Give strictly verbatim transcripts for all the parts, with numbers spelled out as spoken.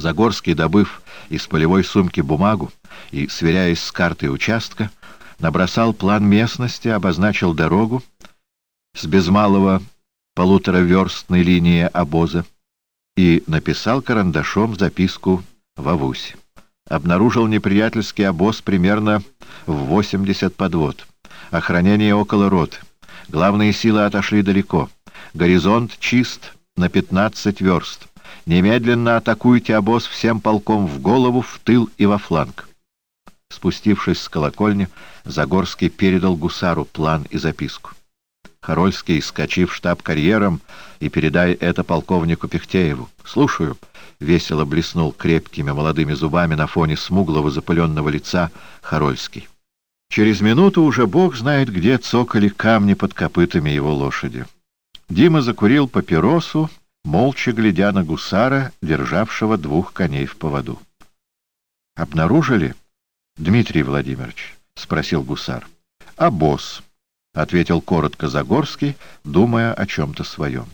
Загорский, добыв из полевой сумки бумагу и, сверяясь с картой участка, набросал план местности, обозначил дорогу с без малого полутораверстной линии обоза и написал карандашом записку в Авусе. Обнаружил неприятельский обоз примерно в восемьдесят подвод. Охранение около роты. Главные силы отошли далеко. Горизонт чист на пятнадцать верст. Немедленно атакуйте обоз всем полком в голову, в тыл и во фланг. Спустившись с колокольни, Загорский передал гусару план и записку. Харольский, скачи в штаб карьером и передай это полковнику Пихтееву. — Слушаю. — весело блеснул крепкими молодыми зубами на фоне смуглого запыленного лица Харольский. Через минуту уже бог знает где цокали камни под копытами его лошади. Дима закурил папиросу, молча глядя на гусара, державшего двух коней в поводу. — Обнаружили, Дмитрий Владимирович? — спросил гусар. — Обоз, — ответил коротко Загорский, думая о чем-то своем.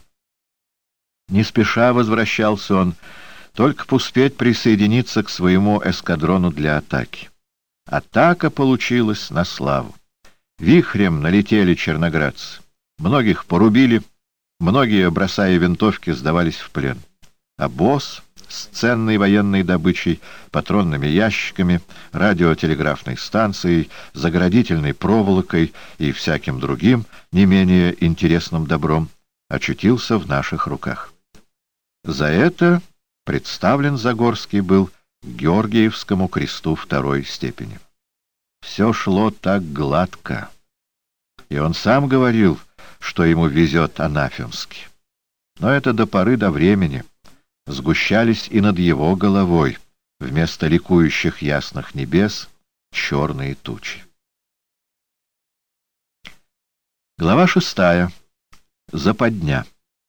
Не спеша возвращался он, только б успеть присоединиться к своему эскадрону для атаки. Атака получилась на славу. Вихрем налетели черноградцы. Многих порубили, многие, бросая винтовки, сдавались в плен. Обоз с ценной военной добычей, патронными ящиками, радиотелеграфной станцией, заградительной проволокой и всяким другим, не менее интересным добром, очутился в наших руках. За это представлен Загорский был Георгиевскому кресту второй степени. Все шло так гладко, и он сам говорил, что ему везет анафемски. Но это до поры до времени. Сгущались и над его головой, вместо ликующих ясных небес, черные тучи. Глава шестая. Западня.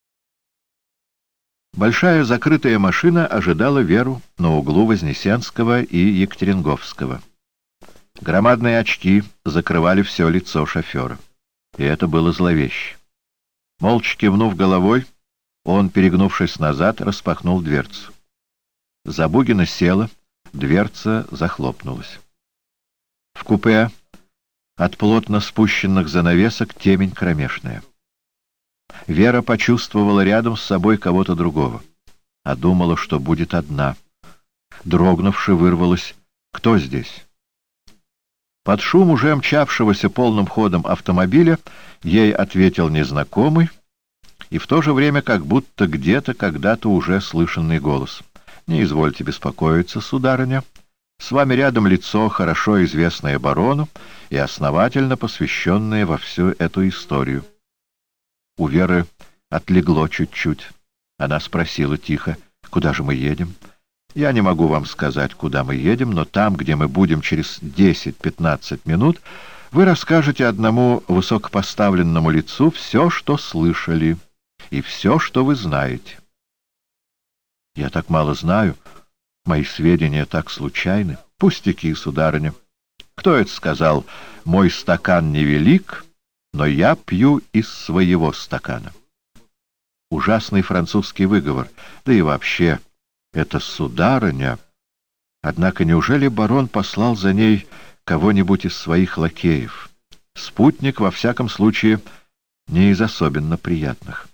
Большая закрытая машина ожидала Веру на углу Вознесенского и Екатеринговского. Громадные очки закрывали все лицо шофера, и это было зловеще. Молча кивнув головой, он, перегнувшись назад, распахнул дверцу. Забугина села, дверца захлопнулась. В купе от плотно спущенных занавесок темень кромешная. Вера почувствовала рядом с собой кого-то другого, а думала, что будет одна. Дрогнувши, вырвалась: «Кто здесь?» Под шум уже мчавшегося полным ходом автомобиля ей ответил незнакомый и в то же время как будто где-то когда-то уже слышанный голос. «Не извольте беспокоиться, сударыня. С вами рядом лицо, хорошо известное барону и основательно посвященное во всю эту историю». У Веры отлегло чуть-чуть. Она спросила тихо: «Куда же мы едем?» «Я не могу вам сказать, куда мы едем, но там, где мы будем через десять-пятнадцать минут, вы расскажете одному высокопоставленному лицу все, что слышали, и все, что вы знаете». «Я так мало знаю. Мои сведения так случайны». «Пустяки, сударыня. Кто это сказал? Мой стакан невелик, но я пью из своего стакана». Ужасный французский выговор. Да и вообще, это сударыня. Однако неужели барон послал за ней кого-нибудь из своих лакеев? Спутник, во всяком случае, не из особенно приятных.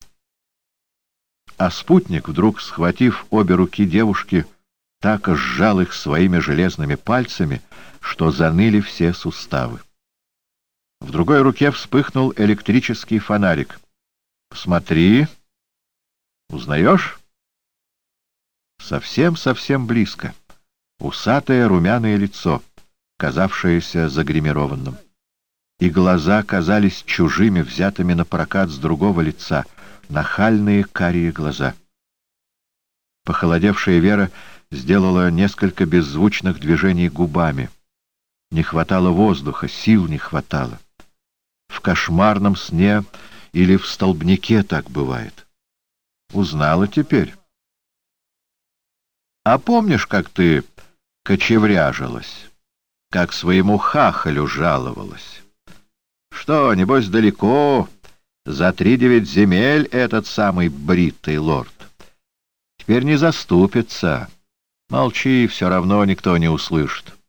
А спутник, вдруг схватив обе руки девушки, так и сжал их своими железными пальцами, что заныли все суставы. В другой руке вспыхнул электрический фонарик. «Посмотри. Узнаешь?» Совсем-совсем близко. Усатое румяное лицо, казавшееся загримированным. И глаза казались чужими, взятыми на прокат с другого лица, нахальные карие глаза. Похолодевшая Вера сделала несколько беззвучных движений губами. Не хватало воздуха, сил не хватало. В кошмарном сне или в столбнике так бывает. Узнала теперь. А помнишь, как ты кочевряжилась, как своему хахалю жаловалась? Что, небось, далеко, за три девять земель этот самый бритый лорд? Теперь не заступится, Молчи, все равно никто не услышит.